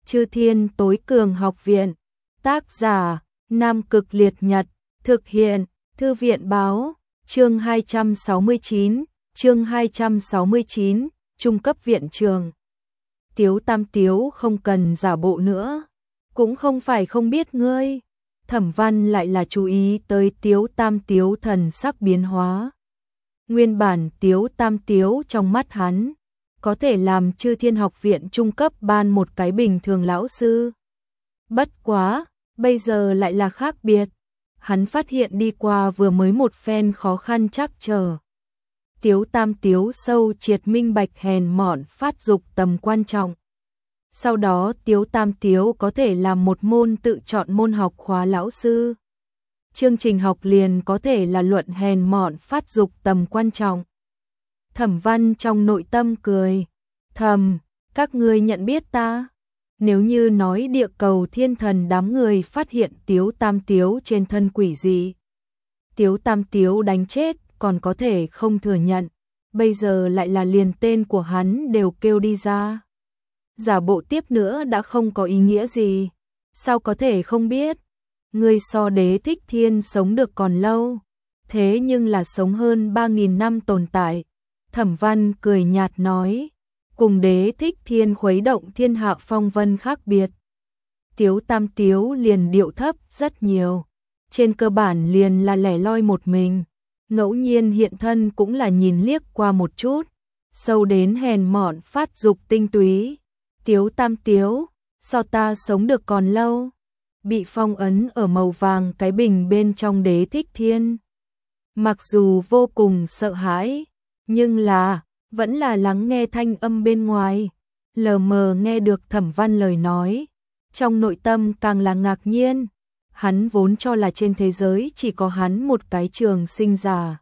Chư Thiên Tối Cường Học Viện. Tác giả: Nam Cực Liệt Nhật. Thực hiện: Thư viện báo. Chương 269, chương 269, trung cấp viện trường. Tiếu Tam Tiếu không cần giả bộ nữa, cũng không phải không biết ngươi. Thẩm Văn lại là chú ý tới Tiếu Tam Tiếu thần sắc biến hóa. Nguyên bản Tiếu Tam Tiếu trong mắt hắn, có thể làm Chư Thiên Học Viện trung cấp ban một cái bình thường lão sư. Bất quá, bây giờ lại là khác biệt. Hắn phát hiện đi qua vừa mới một phen khó khăn trắc trở. Tiếu Tam Tiếu sâu triệt minh bạch hèn mọn phát dục tầm quan trọng. Sau đó Tiếu Tam Tiếu có thể làm một môn tự chọn môn học khóa lão sư. Chương trình học liền có thể là luận hèn mọn phát dục tầm quan trọng. Thẩm Văn trong nội tâm cười. Thầm, các ngươi nhận biết ta. Nếu như nói địa cầu thiên thần đám người phát hiện Tiếu Tam Tiếu trên thân quỷ dị, Tiếu Tam Tiếu đánh chết còn có thể không thừa nhận, bây giờ lại là liền tên của hắn đều kêu đi ra. Giả bộ tiếp nữa đã không có ý nghĩa gì, sao có thể không biết. Ngươi so Đế Thích Thiên sống được còn lâu, thế nhưng là sống hơn 3.000 năm tồn tại. Thẩm Văn cười nhạt nói, cùng Đế Thích Thiên khuấy động thiên hạ phong vân khác biệt. Tiếu Tam Tiếu liền điệu thấp rất nhiều, trên cơ bản liền là lẻ loi một mình, ngẫu nhiên hiện thân cũng là nhìn liếc qua một chút, sâu đến hèn mọn phát dục tinh túy. Tiếu Tam Tiếu, so ta sống được còn lâu. Bị phong ấn ở màu vàng cái bình bên trong Đế Thích Thiên. Mặc dù vô cùng sợ hãi, nhưng là vẫn là lắng nghe thanh âm bên ngoài, lờ mờ nghe được Thẩm Văn lời nói, trong nội tâm càng là ngạc nhiên. Hắn vốn cho là trên thế giới chỉ có hắn một cái trường sinh giả.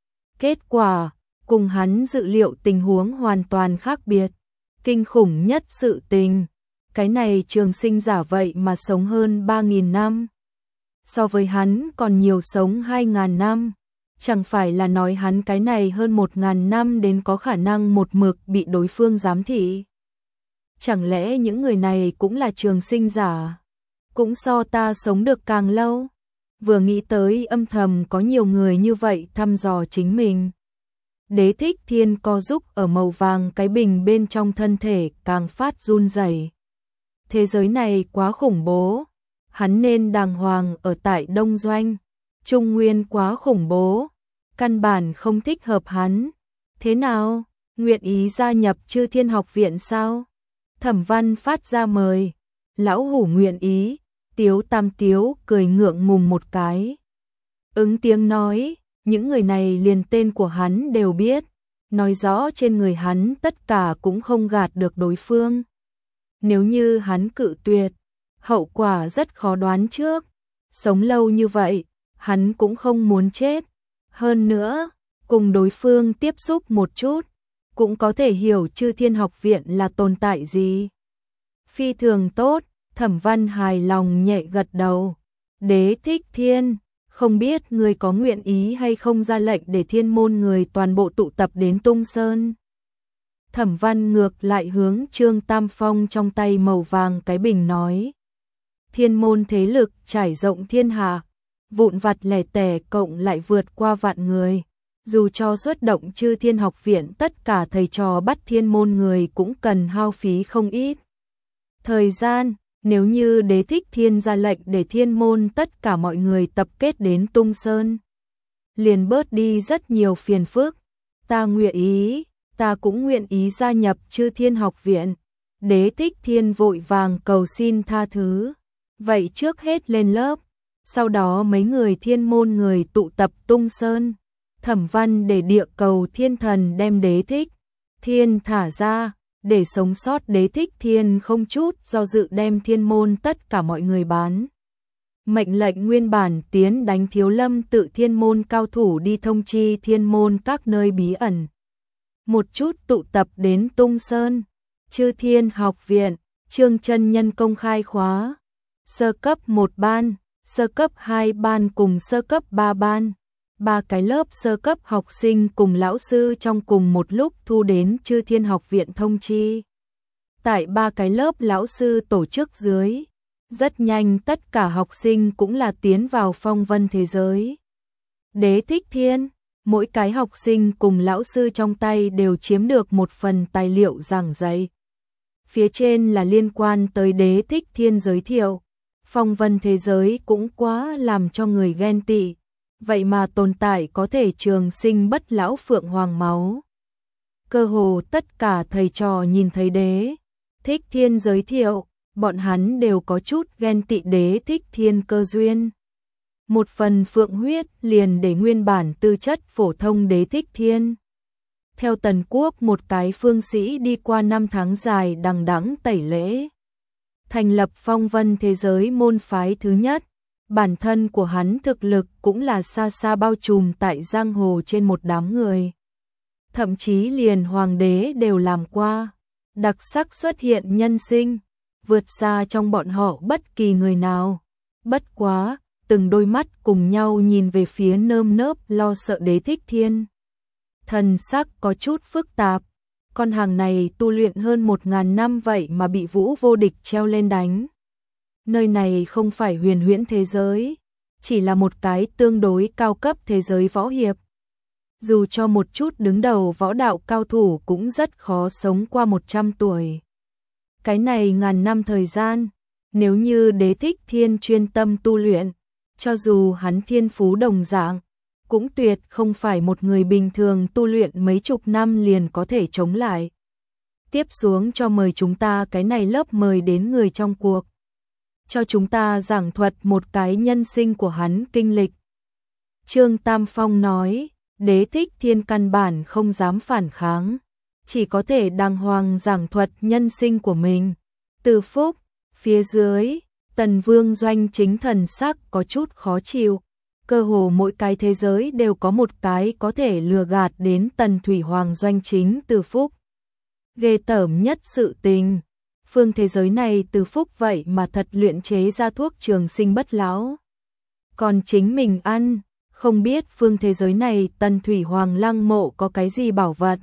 Kết quả, cùng hắn dự liệu tình huống hoàn toàn khác biệt. Kinh khủng nhất sự tình, cái này trường sinh giả vậy mà sống hơn 3.000 năm. So với hắn còn nhiều sống 2.000 năm. Chẳng phải là nói hắn cái này hơn 1.000 năm đến có khả năng một mực bị đối phương giám thị. Chẳng lẽ những người này cũng là trường sinh giả, cũng so ta sống được càng lâu. Vừa nghĩ tới âm thầm có nhiều người như vậy thăm dò chính mình. Đế Thích Thiên co giúp ở màu vàng cái bình bên trong thân thể càng phát run rẩy. Thế giới này quá khủng bố, hắn nên đàng hoàng ở tại Đông Doanh. Trung Nguyên quá khủng bố, căn bản không thích hợp hắn. Thế nào, nguyện ý gia nhập Chư Thiên Học Viện sao? Thẩm Văn phát ra mời. Lão hủ nguyện ý. Tiếu Tam Tiếu cười ngượng ngùng một cái. Ứng tiếng nói, những người này liền tên của hắn đều biết, nói rõ trên người hắn tất cả cũng không gạt được đối phương. Nếu như hắn cự tuyệt, hậu quả rất khó đoán trước. Sống lâu như vậy, hắn cũng không muốn chết. Hơn nữa, cùng đối phương tiếp xúc một chút, cũng có thể hiểu Chư Thiên Học Viện là tồn tại gì. Phi thường tốt, Thẩm Văn hài lòng nhẹ gật đầu. Đế Thích Thiên, không biết người có nguyện ý hay không ra lệnh để thiên môn người toàn bộ tụ tập đến Tung Sơn. Thẩm Văn ngược lại hướng Trương Tam Phong trong tay màu vàng cái bình nói. Thiên môn thế lực trải rộng thiên hạ, vụn vặt lẻ tẻ cộng lại vượt qua vạn người. Dù cho xuất động Chư Thiên Học Viện tất cả thầy trò bắt thiên môn người cũng cần hao phí không ít thời gian. Nếu như Đế Thích Thiên ra lệnh để thiên môn tất cả mọi người tập kết đến Tung Sơn, liền bớt đi rất nhiều phiền phức. Ta nguyện ý, ta cũng nguyện ý gia nhập Chư Thiên Học Viện. Đế Thích Thiên vội vàng cầu xin tha thứ. Vậy trước hết lên lớp, sau đó mấy người thiên môn người tụ tập Tung Sơn. Thẩm Văn để địa cầu thiên thần đem Đế Thích Thiên thả ra, để sống sót Đế Thích Thiên không chút do dự đem thiên môn tất cả mọi người bán. Mệnh lệnh nguyên bản tiến đánh Thiếu Lâm tự thiên môn cao thủ đi thông chi thiên môn các nơi bí ẩn. Một chút tụ tập đến Tung Sơn. Chư Thiên Học Viện, Trương Chân Nhân công khai khóa. Sơ cấp 1 ban, sơ cấp 2 ban cùng sơ cấp 3 ban. 3 cái lớp sơ cấp học sinh cùng lão sư trong cùng một lúc thu đến Chư Thiên Học Viện thông chi. Tại 3 cái lớp lão sư tổ chức dưới, rất nhanh tất cả học sinh cũng là tiến vào phong vân thế giới. Đế thích thiên, mỗi cái học sinh cùng lão sư trong tay đều chiếm được một phần tài liệu giảng dạy. Phía trên là liên quan tới đế thích thiên giới thiệu. Phong vân thế giới cũng quá làm cho người ghen tị. Vậy mà tồn tại có thể trường sinh bất lão phượng hoàng máu. Cơ hồ tất cả thầy trò nhìn thấy đế thích thiên giới thiệu, bọn hắn đều có chút ghen tị đế thích thiên cơ duyên. Một phần phượng huyết liền để nguyên bản tư chất phổ thông đế thích thiên. Theo Tần Quốc một cái phương sĩ đi qua 5 tháng dài đằng đẵng tẩy lễ. Thành lập phong vân thế giới môn phái thứ nhất. Bản thân của hắn thực lực cũng là xa xa bao trùm tại giang hồ trên một đám người. Thậm chí liền hoàng đế đều làm qua. Đặc sắc xuất hiện nhân sinh, vượt xa trong bọn họ bất kỳ người nào. Bất quá, từng đôi mắt cùng nhau nhìn về phía nơm nớp lo sợ đế thích thiên. Thần sắc có chút phức tạp, con hàng này tu luyện hơn 1000 năm vậy mà bị Vũ Vô Địch treo lên đánh. Nơi này không phải huyền huyễn thế giới, chỉ là một cái tương đối cao cấp thế giới võ hiệp. Dù cho một chút đứng đầu võ đạo cao thủ cũng rất khó sống qua 100 tuổi. Cái này ngàn năm thời gian, nếu như đế thích thiên chuyên tâm tu luyện, cho dù hắn thiên phú đồng dạng, cũng tuyệt không phải một người bình thường tu luyện mấy chục năm liền có thể chống lại. Tiếp xuống cho mời chúng ta cái này lớp mời đến người trong cuộc. Cho chúng ta giảng thuật một cái nhân sinh của hắn kinh lịch. Trương Tam Phong nói, đế thích thiên căn bản không dám phản kháng, chỉ có thể đàng hoàng giảng thuật nhân sinh của mình. Từ Phúc, phía dưới, Tần Vương Doanh chính thần sắc có chút khó chịu. Cơ hồ mỗi cái thế giới đều có một cái có thể lừa gạt đến Tần Thủy Hoàng Doanh chính Từ Phúc. Ghê tởm nhất sự tình. Phương thế giới này Từ Phúc vậy mà thật luyện chế ra thuốc trường sinh bất lão. Còn chính mình ăn, không biết phương thế giới này Tần Thủy Hoàng lăng mộ có cái gì bảo vật.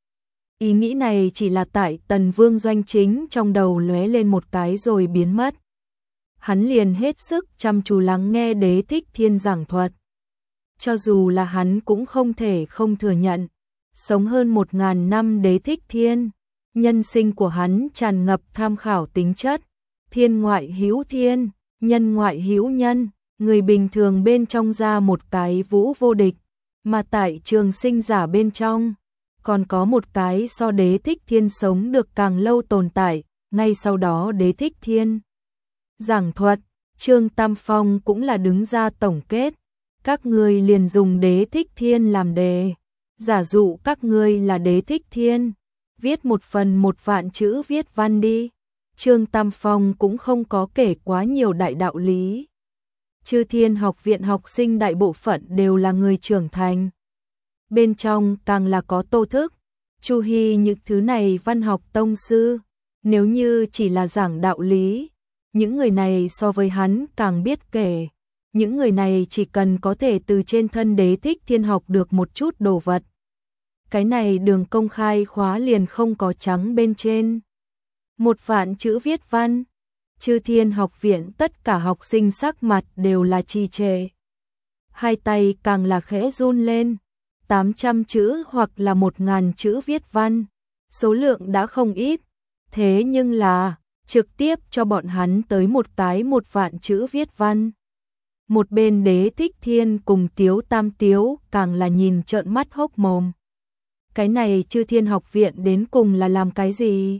Ý nghĩ này chỉ là tại Tần Vương Doanh chính trong đầu lóe lên một cái rồi biến mất. Hắn liền hết sức chăm chú lắng nghe đế thích thiên giảng thuật. Cho dù là hắn cũng không thể không thừa nhận, sống hơn 1000 năm đế thích thiên, nhân sinh của hắn tràn ngập tham khảo tính chất, thiên ngoại hữu thiên, nhân ngoại hữu nhân, người bình thường bên trong ra một cái Vũ Vô Địch, mà tại trường sinh giả bên trong, còn có một cái so đế thích thiên sống được càng lâu tồn tại, ngay sau đó đế thích thiên. Giảng thuật, Trương Tam Phong cũng là đứng ra tổng kết, các ngươi liền dùng đế thích thiên làm đề, giả dụ các ngươi là đế thích thiên, viết một phần 1.000 chữ viết văn đi. Trương Tam Phong cũng không có kể quá nhiều đại đạo lý. Chư Thiên Học viện học sinh đại bộ phận đều là người trưởng thành. Bên trong càng là có Tô Thức, Chu Hy những thứ này văn học tông sư. Nếu như chỉ là giảng đạo lý, những người này so với hắn càng biết kể. Những người này chỉ cần có thể từ trên thân đế thích thiên học được một chút đồ vật. Cái này đường công khai khóa liền không có trắng bên trên. 1.000 chữ viết văn. Chư Thiên Học viện tất cả học sinh sắc mặt đều là trì trệ. Hai tay càng là khẽ run lên. 800 chữ hoặc là 1000 chữ viết văn. Số lượng đã không ít. Thế nhưng là trực tiếp cho bọn hắn tới một cái 1.000 chữ viết văn. Một bên đế thích thiên cùng Tiếu Tam Tiếu càng là nhìn trợn mắt hốc mồm. Cái này Chư Thiên Học viện đến cùng là làm cái gì?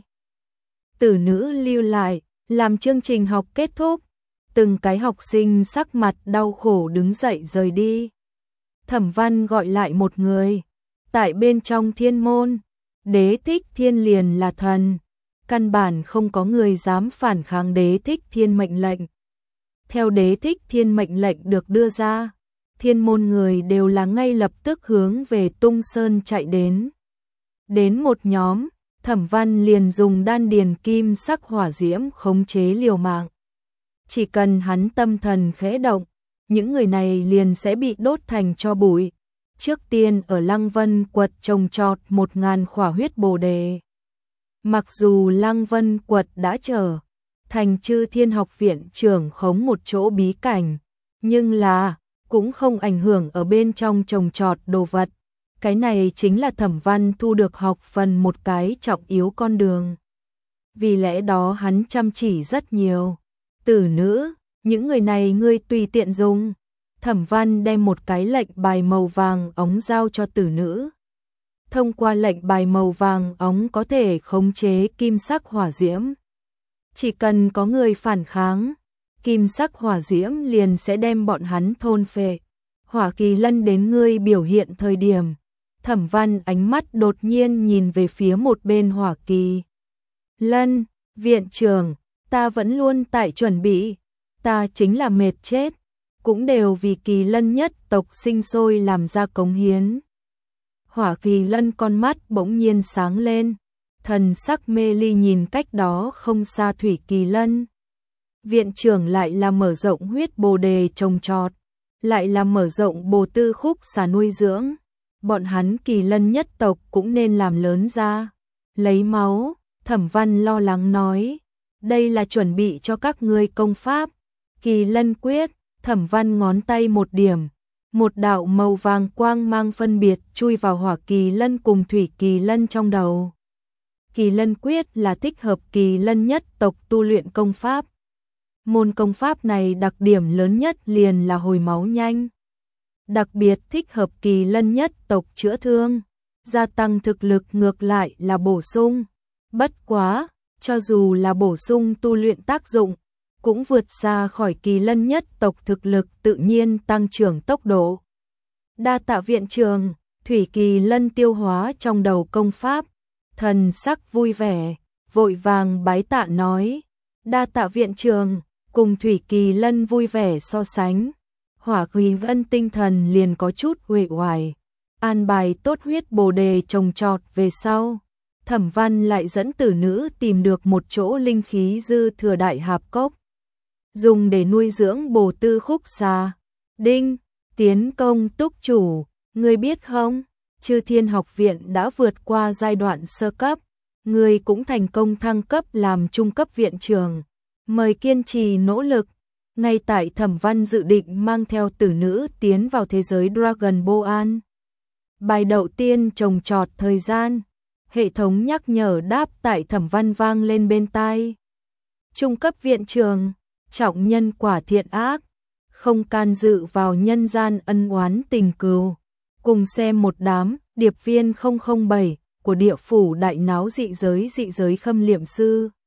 Tử nữ lưu lại, làm chương trình học kết thúc. Từng cái học sinh sắc mặt đau khổ đứng dậy rời đi. Thẩm Văn gọi lại một người. Tại bên trong thiên môn, đế thích thiên liền là thần. Căn bản không có người dám phản kháng đế thích thiên mệnh lệnh. Theo đế thích thiên mệnh lệnh được đưa ra, thiên môn người đều là ngay lập tức hướng về Tung Sơn chạy đến. Đến một nhóm, Thẩm Văn liền dùng đan điền kim sắc hỏa diễm khống chế liều mạng. Chỉ cần hắn tâm thần khẽ động, những người này liền sẽ bị đốt thành tro bụi. Trước tiên ở Lăng Vân quật trồng trọt 1000 khỏa huyết bồ đề. Mặc dù Lăng Vân Quật đã trở thành Chư Thiên Học Viện trưởng khống một chỗ bí cảnh, nhưng là cũng không ảnh hưởng ở bên trong trồng trọt đồ vật. Cái này chính là Thẩm Văn thu được học phần một cái trọng yếu con đường. Vì lẽ đó hắn chăm chỉ rất nhiều. Tử nữ, những người này ngươi tùy tiện dùng. Thẩm Văn đem một cái lệnh bài màu vàng ống giao cho tử nữ. Thông qua lệnh bài màu vàng ống có thể khống chế kim sắc hỏa diễm. Chỉ cần có người phản kháng, kim sắc hỏa diễm liền sẽ đem bọn hắn thôn phệ. Hỏa Kỳ Lân đến ngươi biểu hiện thời điểm, Thẩm Văn ánh mắt đột nhiên nhìn về phía một bên Hỏa Kỳ Lân, viện trưởng, ta vẫn luôn tại chuẩn bị, ta chính là mệt chết, cũng đều vì Kỳ Lân nhất tộc sinh sôi làm ra cống hiến. Hỏa Kỳ Lân con mắt bỗng nhiên sáng lên, thần sắc mê ly nhìn cách đó không xa Thủy Kỳ Lân. Viện trưởng lại là mở rộng huyết bồ đề trồng trọt, lại là mở rộng bồ tư khúc xà nuôi dưỡng. Bọn hắn Kỳ Lân nhất tộc cũng nên làm lớn ra. Lấy máu, Thẩm Văn lo lắng nói, đây là chuẩn bị cho các ngươi công pháp. Kỳ Lân quyết, Thẩm Văn ngón tay một điểm, một đạo màu vàng quang mang phân biệt chui vào Hỏa Kỳ Lân cùng Thủy Kỳ Lân trong đầu. Kỳ Lân quyết là thích hợp Kỳ Lân nhất tộc tu luyện công pháp. Môn công pháp này đặc điểm lớn nhất liền là hồi máu nhanh. Đặc biệt thích hợp Kỳ Lân nhất tộc chữa thương, gia tăng thực lực ngược lại là bổ sung. Bất quá, cho dù là bổ sung tu luyện tác dụng, cũng vượt xa khỏi Kỳ Lân nhất tộc thực lực tự nhiên tăng trưởng tốc độ. Đa tạ viện trưởng, Thủy Kỳ Lân tiêu hóa trong đầu công pháp, thần sắc vui vẻ, vội vàng bái tạ nói, đa tạ viện trưởng. Cùng Thủy Kỳ Lân vui vẻ so sánh, Hỏa Kỳ Lân tinh thần liền có chút uể oải. An bài tốt huyết bồ đề trồng trọt về sau, Thẩm Văn lại dẫn tử nữ tìm được một chỗ linh khí dư thừa đại hạp cốc, dùng để nuôi dưỡng bồ tư khúc xà. Đinh, tiến công túc chủ, ngươi biết không, Chư Thiên Học Viện đã vượt qua giai đoạn sơ cấp, ngươi cũng thành công thăng cấp làm trung cấp viện trưởng. Mời kiên trì nỗ lực. Ngay tại Thẩm Văn dự định mang theo tử nữ tiến vào thế giới Dragon Ball. Bài đầu tiên trồng trọt thời gian. Hệ thống nhắc nhở đáp tại Thẩm Văn vang lên bên tai. Trung cấp viện trưởng, trọng nhân quả thiện ác, không can dự vào nhân gian ân oán tình cừu. Cùng xem một đám điệp viên 007 của địa phủ đại náo dị giới khâm liệm sư.